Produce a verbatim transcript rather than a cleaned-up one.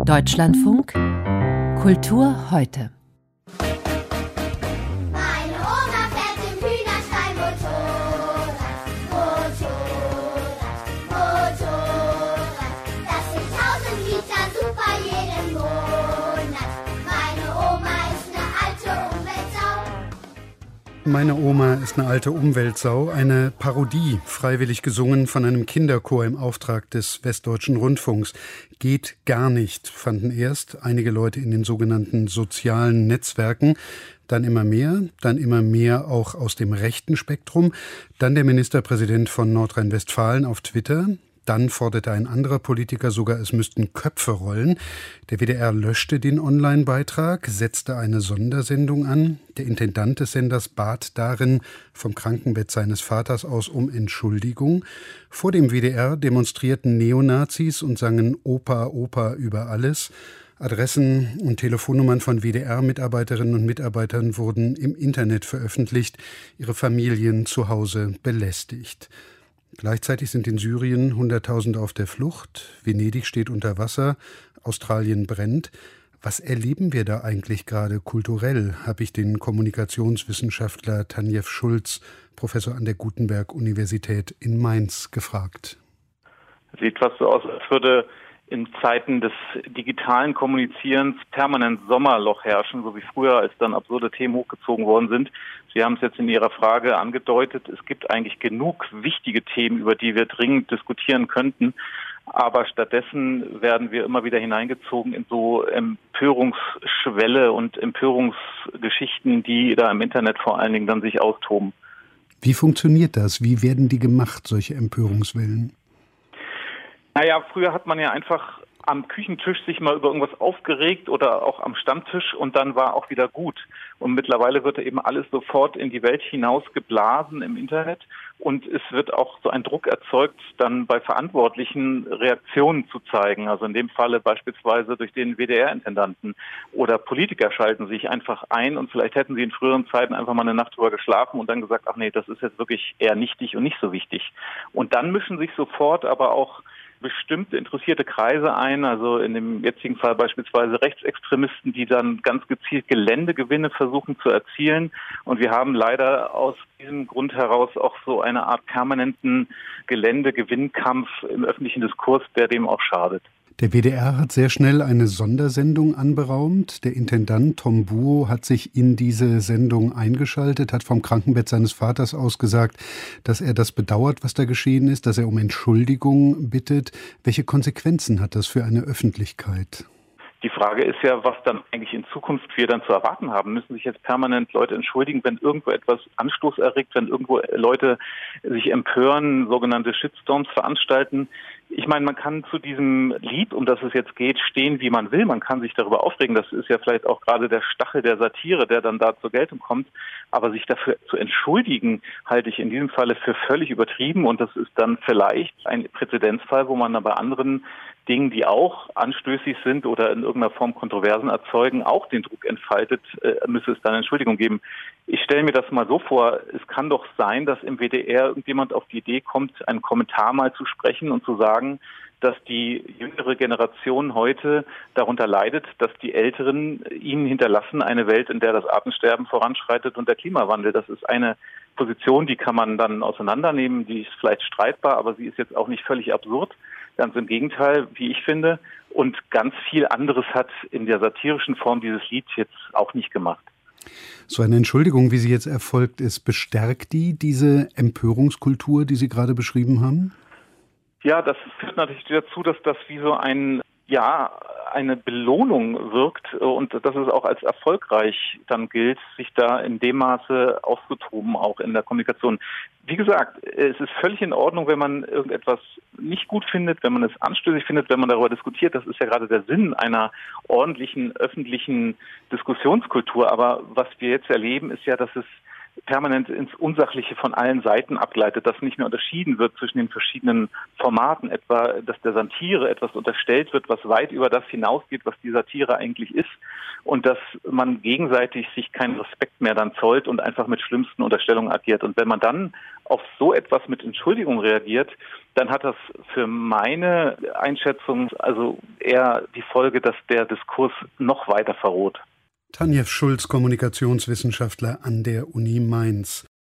Deutschlandfunk Kultur heute. Meine Oma fährt im Hühnerstall Motorrad, Motorrad, Motorrad. Das sind tausend Liter super jeden Monat. Meine Oma ist eine alte Umweltsau. Meine Oma ist eine alte Umweltsau, eine Parodie, freiwillig gesungen von einem Kinderchor im Auftrag des Westdeutschen Rundfunks. Geht gar nicht, fanden erst einige Leute in den sogenannten sozialen Netzwerken, dann immer mehr, dann immer mehr auch aus dem rechten Spektrum, dann der Ministerpräsident von Nordrhein-Westfalen auf Twitter. Dann forderte ein anderer Politiker sogar, es müssten Köpfe rollen. Der W D R löschte den Online-Beitrag, setzte eine Sondersendung an. Der Intendant des Senders bat darin vom Krankenbett seines Vaters aus um Entschuldigung. Vor dem W D R demonstrierten Neonazis und sangen Opa, Opa über alles. Adressen und Telefonnummern von W D R-Mitarbeiterinnen und Mitarbeitern wurden im Internet veröffentlicht, ihre Familien zu Hause belästigt. Gleichzeitig sind in Syrien Hunderttausende auf der Flucht, Venedig steht unter Wasser, Australien brennt. Was erleben wir da eigentlich gerade kulturell, habe ich den Kommunikationswissenschaftler Tanjev Schulz, Professor an der Gutenberg-Universität in Mainz, gefragt. Sieht fast so aus, als würde in Zeiten des digitalen Kommunizierens permanent Sommerloch herrschen, so wie früher, als dann absurde Themen hochgezogen worden sind. Sie haben es jetzt in Ihrer Frage angedeutet, es gibt eigentlich genug wichtige Themen, über die wir dringend diskutieren könnten. Aber stattdessen werden wir immer wieder hineingezogen in so Empörungsschwelle und Empörungsgeschichten, die da im Internet vor allen Dingen dann sich austoben. Wie funktioniert das? Wie werden die gemacht, solche Empörungswellen? Naja, früher hat man ja einfach am Küchentisch sich mal über irgendwas aufgeregt oder auch am Stammtisch und dann war auch wieder gut. Und mittlerweile wird eben alles sofort in die Welt hinaus geblasen im Internet und es wird auch so ein Druck erzeugt, dann bei Verantwortlichen Reaktionen zu zeigen. Also in dem Falle beispielsweise durch den W D R-Intendanten oder Politiker schalten sich einfach ein und vielleicht hätten sie in früheren Zeiten einfach mal eine Nacht drüber geschlafen und dann gesagt, ach nee, das ist jetzt wirklich eher nichtig und nicht so wichtig. Und dann mischen sich sofort aber auch bestimmte interessierte Kreise ein, also in dem jetzigen Fall beispielsweise Rechtsextremisten, die dann ganz gezielt Geländegewinne versuchen zu erzielen. Und wir haben leider aus diesem Grund heraus auch so eine Art permanenten Geländegewinnkampf im öffentlichen Diskurs, der dem auch schadet. Der W D R hat sehr schnell eine Sondersendung anberaumt. Der Intendant Tom Buow hat sich in diese Sendung eingeschaltet, hat vom Krankenbett seines Vaters aus gesagt, dass er das bedauert, was da geschehen ist, dass er um Entschuldigung bittet. Welche Konsequenzen hat das für eine Öffentlichkeit? Die Frage ist ja, was dann eigentlich in Zukunft wir dann zu erwarten haben. Müssen sich jetzt permanent Leute entschuldigen, wenn irgendwo etwas Anstoß erregt, wenn irgendwo Leute sich empören, sogenannte Shitstorms veranstalten? Ich meine, man kann zu diesem Lied, um das es jetzt geht, stehen, wie man will. Man kann sich darüber aufregen. Das ist ja vielleicht auch gerade der Stachel der Satire, der dann da zur Geltung kommt. Aber sich dafür zu entschuldigen, halte ich in diesem Falle für völlig übertrieben. Und das ist dann vielleicht ein Präzedenzfall, wo man dann bei anderen Dingen, die auch anstößig sind oder in irgendeiner Form Kontroversen erzeugen, auch den Druck entfaltet, äh, müsse es dann Entschuldigung geben. Ich stelle mir das mal so vor, es kann doch sein, dass im W D R irgendjemand auf die Idee kommt, einen Kommentar mal zu sprechen und zu sagen, dass die jüngere Generation heute darunter leidet, dass die Älteren ihnen hinterlassen eine Welt, in der das Artensterben voranschreitet und der Klimawandel. Das ist eine Position, die kann man dann auseinandernehmen, die ist vielleicht streitbar, aber sie ist jetzt auch nicht völlig absurd. Ganz im Gegenteil, wie ich finde. Und ganz viel anderes hat in der satirischen Form dieses Lied jetzt auch nicht gemacht. So eine Entschuldigung, wie sie jetzt erfolgt ist, bestärkt die diese Empörungskultur, die Sie gerade beschrieben haben? Ja, das führt natürlich dazu, dass das wie so ein, ja, eine Belohnung wirkt und dass es auch als erfolgreich dann gilt, sich da in dem Maße auszutoben, auch in der Kommunikation. Wie gesagt, es ist völlig in Ordnung, wenn man irgendetwas nicht gut findet, wenn man es anstößig findet, wenn man darüber diskutiert. Das ist ja gerade der Sinn einer ordentlichen öffentlichen Diskussionskultur. Aber was wir jetzt erleben, ist ja, dass es permanent ins Unsachliche von allen Seiten abgleitet, dass nicht mehr unterschieden wird zwischen den verschiedenen Formaten, etwa, dass der Satire etwas unterstellt wird, was weit über das hinausgeht, was die Satire eigentlich ist, und dass man gegenseitig sich keinen Respekt mehr dann zollt und einfach mit schlimmsten Unterstellungen agiert. Und wenn man dann auf so etwas mit Entschuldigung reagiert, dann hat das für meine Einschätzung also eher die Folge, dass der Diskurs noch weiter verroht. Tanjew Schulz, Kommunikationswissenschaftler an der Uni Mainz.